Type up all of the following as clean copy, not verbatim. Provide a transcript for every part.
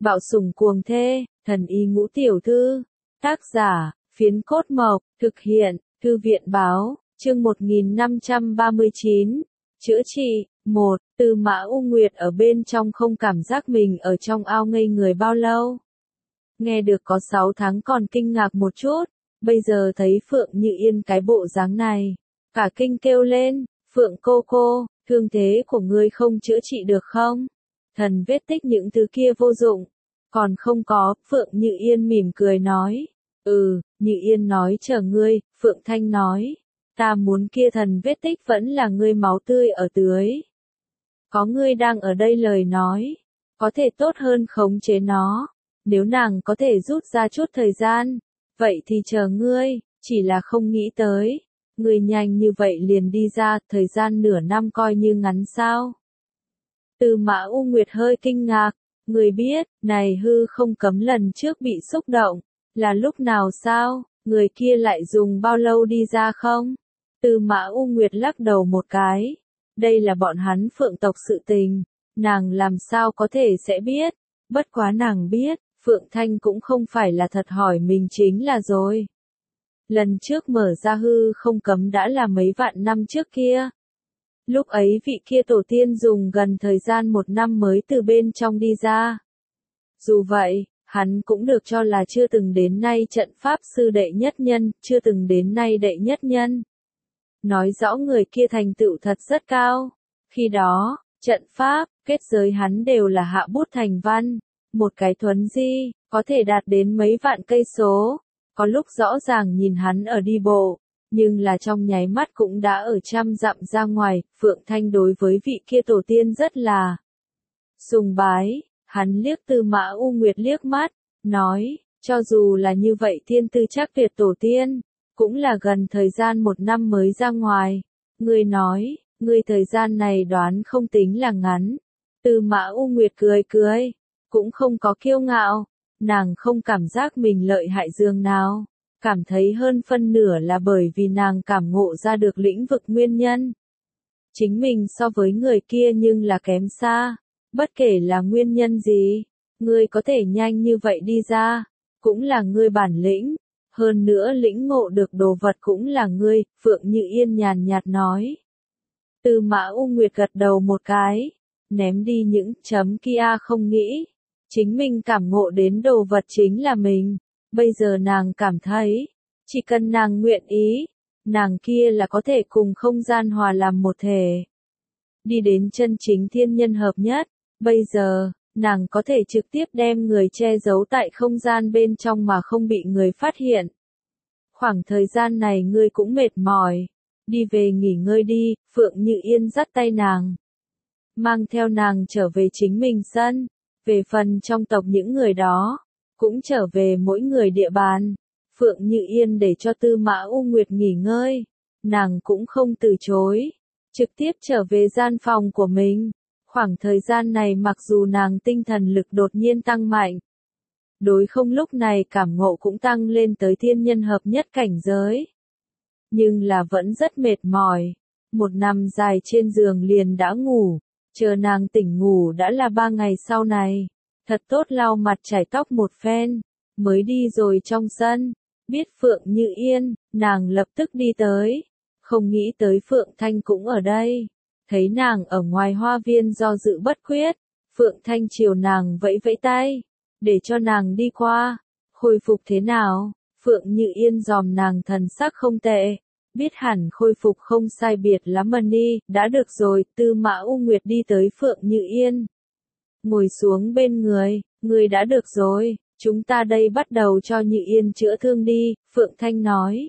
Bạo sủng cuồng thê, thần y ngũ tiểu thư. Tác giả, Phiến Cốt Mộc, thực hiện, Thư viện báo, chương 1539. Chữa trị. 1. Tư Mã U Nguyệt ở bên trong không cảm giác mình ở trong ao ngây người bao lâu. Nghe được có 6 tháng còn kinh ngạc một chút, bây giờ thấy Phượng Như Yên cái bộ dáng này. Cả kinh kêu lên, Phượng cô, thương thế của ngươi không chữa trị được không? Thần vết tích những thứ kia vô dụng. Còn không có, Phượng Như Yên mỉm cười nói. Như Yên nói chờ ngươi, Phượng Thanh nói. Ta muốn kia thần vết tích vẫn là ngươi máu tươi ở tưới. Có ngươi đang ở đây lời nói, có thể tốt hơn khống chế nó. Nếu nàng có thể rút ra chút thời gian, vậy thì chờ ngươi, chỉ là không nghĩ tới. Ngươi nhanh như vậy liền đi ra, thời gian nửa năm coi như ngắn sao. Tư Mã U Nguyệt hơi kinh ngạc, ngươi biết, này hư không cấm lần trước bị xúc động, là lúc nào sao, người kia lại dùng bao lâu đi ra không? Tư Mã U Nguyệt lắc đầu một cái, đây là bọn hắn Phượng tộc sự tình, nàng làm sao có thể sẽ biết, bất quá nàng biết, Phượng Thanh cũng không phải là thật hỏi mình chính là rồi. Lần trước mở ra hư không cấm đã là mấy vạn năm trước kia. Lúc ấy vị kia tổ tiên dùng gần thời gian 1 năm mới từ bên trong đi ra. Dù vậy, hắn cũng được cho là chưa từng đến nay trận pháp sư đệ nhất nhân, chưa từng đến nay đệ nhất nhân. Nói rõ người kia thành tựu thật rất cao. Khi đó, trận pháp, kết giới hắn đều là hạ bút thành văn. Một cái thuấn di, có thể đạt đến mấy vạn cây số. Có lúc rõ ràng nhìn hắn ở đi bộ, nhưng là trong nháy mắt cũng đã ở trăm dặm ra ngoài. Phượng Thanh đối với vị kia tổ tiên rất là sùng bái. Hắn liếc Tư Mã U Nguyệt liếc mắt, nói, cho dù là như vậy thiên tư chắc tuyệt tổ tiên, cũng là gần thời gian 1 năm mới ra ngoài. Ngươi nói, ngươi thời gian này đoán không tính là ngắn. Tư Mã U Nguyệt cười, cũng không có kiêu ngạo, nàng không cảm giác mình lợi hại dường nào, cảm thấy hơn phân nửa là bởi vì nàng cảm ngộ ra được lĩnh vực nguyên nhân. Chính mình so với người kia nhưng là kém xa, bất kể là nguyên nhân gì, ngươi có thể nhanh như vậy đi ra, cũng là ngươi bản lĩnh, hơn nữa lĩnh ngộ được đồ vật cũng là ngươi, Phượng Như Yên nhàn nhạt nói. Tư Mã U Nguyệt gật đầu một cái, ném đi những chấm kia không nghĩ. Chính mình cảm ngộ đến đồ vật chính là mình, bây giờ nàng cảm thấy, chỉ cần nàng nguyện ý, nàng kia là có thể cùng không gian hòa làm một thể. Đi đến chân chính thiên nhân hợp nhất, bây giờ, nàng có thể trực tiếp đem người che giấu tại không gian bên trong mà không bị người phát hiện. Khoảng thời gian này ngươi cũng mệt mỏi, đi về nghỉ ngơi đi, Phượng Như Yên dắt tay nàng. Mang theo nàng trở về chính mình sân. Về phần trong tộc những người đó, cũng trở về mỗi người địa bàn. Phượng Như Yên để cho Tư Mã U Nguyệt nghỉ ngơi, nàng cũng không từ chối, trực tiếp trở về gian phòng của mình. Khoảng thời gian này mặc dù nàng tinh thần lực đột nhiên tăng mạnh, đối không lúc này cảm ngộ cũng tăng lên tới thiên nhân hợp nhất cảnh giới. Nhưng là vẫn rất mệt mỏi, một năm dài trên giường liền đã ngủ. Chờ nàng tỉnh ngủ đã là 3 ngày sau này, thật tốt lau mặt chải tóc một phen, mới đi rồi trong sân, biết Phượng Như Yên, nàng lập tức đi tới, không nghĩ tới Phượng Thanh cũng ở đây, thấy nàng ở ngoài hoa viên do dự bất quyết, Phượng Thanh chiều nàng vẫy vẫy tay, để cho nàng đi qua, khôi phục thế nào, Phượng Như Yên dòm nàng thần sắc không tệ. Biết hẳn khôi phục không sai biệt lắm đi, đã được rồi, Tư Mã U Nguyệt đi tới Phượng Như Yên. Ngồi xuống bên người đã được rồi, chúng ta đây bắt đầu cho Như Yên chữa thương đi, Phượng Thanh nói.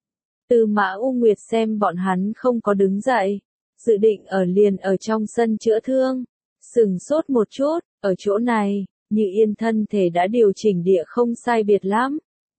Tư Mã U Nguyệt xem bọn hắn không có đứng dậy, dự định liền ở trong sân chữa thương, sừng sốt một chút, ở chỗ này, Như Yên thân thể đã điều chỉnh địa không sai biệt lắm.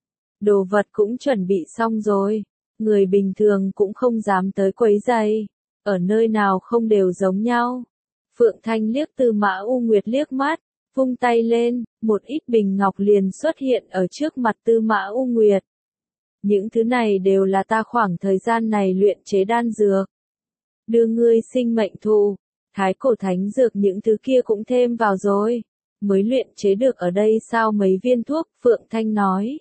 Đồ vật cũng chuẩn bị xong rồi. Người bình thường cũng không dám tới quấy rầy, ở nơi nào không đều giống nhau. Phượng Thanh liếc Tư Mã U Nguyệt liếc mắt, vung tay lên, một ít bình ngọc liền xuất hiện ở trước mặt Tư Mã U Nguyệt. Những thứ này đều là ta khoảng thời gian này luyện chế đan dược. Đưa ngươi sinh mệnh thụ, thái cổ thánh dược những thứ kia cũng thêm vào rồi. mới luyện chế được ở đây sao mấy viên thuốc, Phượng Thanh nói.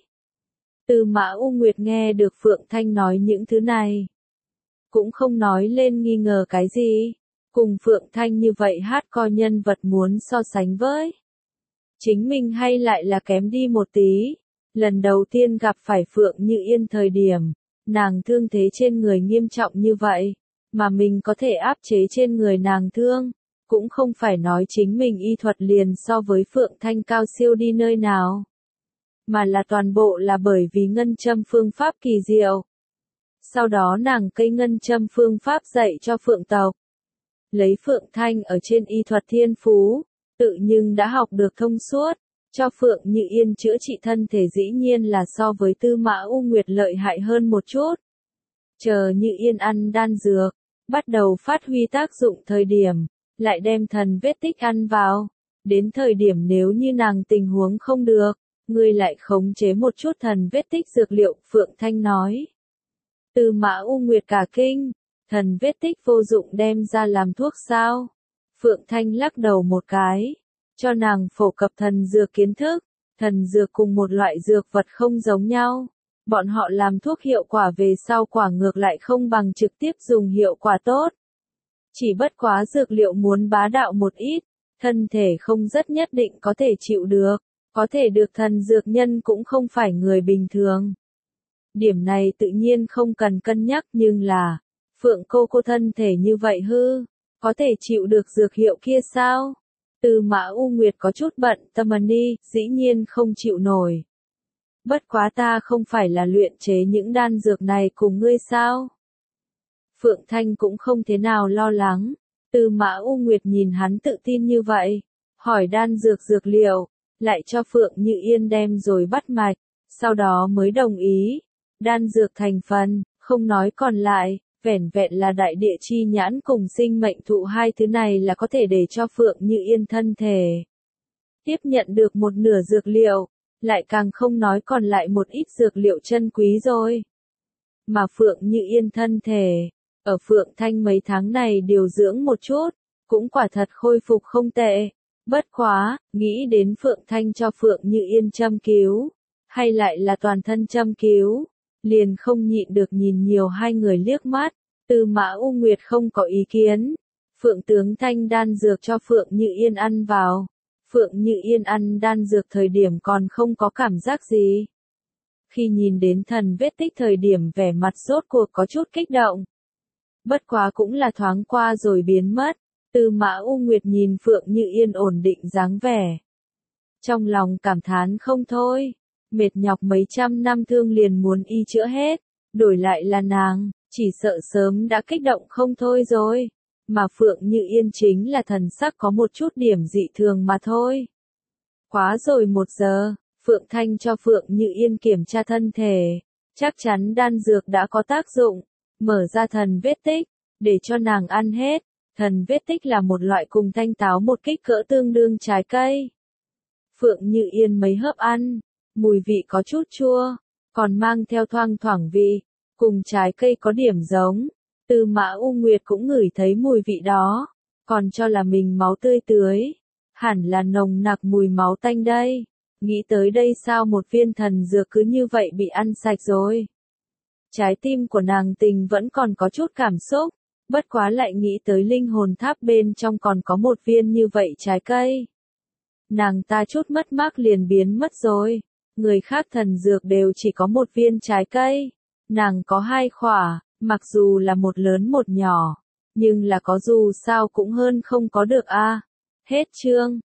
Tư Mã U Nguyệt nghe được Phượng Thanh nói những thứ này, cũng không nói lên nghi ngờ cái gì. Cùng Phượng Thanh như vậy hát coi nhân vật muốn so sánh với chính mình hay lại là kém đi một tí. Lần đầu tiên gặp phải Phượng Như Yên thời điểm, nàng thương thế trên người nghiêm trọng như vậy, mà mình có thể áp chế trên người nàng thương, cũng không phải nói chính mình y thuật liền so với Phượng Thanh cao siêu đi nơi nào, mà là toàn bộ là bởi vì ngân châm phương pháp kỳ diệu. Sau đó nàng cây ngân châm phương pháp dạy cho Phượng tộc. Lấy Phượng Thanh ở trên y thuật thiên phú, tự nhưng đã học được thông suốt, cho Phượng Như Yên chữa trị thân thể dĩ nhiên là so với Tư Mã U Nguyệt lợi hại hơn một chút. Chờ Như Yên ăn đan dược, bắt đầu phát huy tác dụng thời điểm, lại đem thần vết tích ăn vào. Đến thời điểm nếu như nàng tình huống không được, ngươi lại khống chế một chút thần vết tích dược liệu, Phượng Thanh nói. Tư Mã U Nguyệt cả kinh, thần vết tích vô dụng đem ra làm thuốc sao? Phượng Thanh lắc đầu một cái, cho nàng phổ cập thần dược kiến thức. Thần dược cùng một loại dược vật không giống nhau, bọn họ làm thuốc hiệu quả về sau quả ngược lại không bằng trực tiếp dùng hiệu quả tốt. Chỉ bất quá dược liệu muốn bá đạo một ít, thân thể không rất nhất định có thể chịu được, có thể được thần dược nhân cũng không phải người bình thường. Điểm này tự nhiên không cần cân nhắc, nhưng là, Phượng cô thân thể như vậy hư, có thể chịu được dược hiệu kia sao? Tư Mã U Nguyệt có chút bận tâm đi, dĩ nhiên không chịu nổi. Bất quá ta không phải là luyện chế những đan dược này cùng ngươi sao? Phượng Thanh cũng không thế nào lo lắng. Tư Mã U Nguyệt nhìn hắn tự tin như vậy, hỏi đan dược dược liệu, lại cho Phượng Như Yên đem rồi bắt mạch, sau đó mới đồng ý. Đan dược thành phần, không nói còn lại, vẻn vẹn là đại địa chi nhãn cùng sinh mệnh thụ, hai thứ này là có thể để cho Phượng Như Yên thân thể tiếp nhận được một nửa dược liệu, lại càng không nói còn lại một ít dược liệu chân quý rồi. Mà Phượng Như Yên thân thể, ở Phượng Thanh mấy tháng này điều dưỡng một chút, cũng quả thật khôi phục không tệ. Bất quá, nghĩ đến Phượng Thanh cho Phượng Như Yên châm cứu, hay lại là toàn thân châm cứu, liền không nhịn được nhìn nhiều hai người liếc mắt. Tư Mã U Nguyệt không có ý kiến. Phượng tướng thanh đan dược cho Phượng Như Yên ăn vào. Phượng Như Yên ăn đan dược thời điểm còn không có cảm giác gì. Khi nhìn đến thần vết tích thời điểm vẻ mặt rốt cuộc có chút kích động. Bất quá cũng là thoáng qua rồi biến mất. Tư Mã U Nguyệt nhìn Phượng Như Yên ổn định dáng vẻ, trong lòng cảm thán không thôi. Mệt nhọc mấy trăm năm thương liền muốn y chữa hết, đổi lại là nàng, chỉ sợ sớm đã kích động không thôi rồi. Mà Phượng Như Yên chính là thần sắc có một chút điểm dị thường mà thôi. Quá rồi 1 giờ, Phượng Thanh cho Phượng Như Yên kiểm tra thân thể, chắc chắn đan dược đã có tác dụng, mở ra thần vết tích, để cho nàng ăn hết. Thần vết tích là một loại cùng thanh táo một kích cỡ tương đương trái cây. Phượng Như Yên mấy hớp ăn, mùi vị có chút chua, còn mang theo thoang thoảng vị, cùng trái cây có điểm giống. Tư Mã U Nguyệt cũng ngửi thấy mùi vị đó, còn cho là mình máu tươi tưới, hẳn là nồng nặc mùi máu tanh đây. Nghĩ tới đây sao một viên thần dược cứ như vậy bị ăn sạch rồi. Trái tim của nàng tình vẫn còn có chút cảm xúc, bất quá lại nghĩ tới linh hồn tháp bên trong còn có một viên như vậy trái cây. Nàng ta chút mất mát liền biến mất rồi. Người khác thần dược đều chỉ có một viên trái cây, nàng có 2 khỏa, mặc dù là một lớn một nhỏ, nhưng là có dù sao cũng hơn không có được a. Hết chương.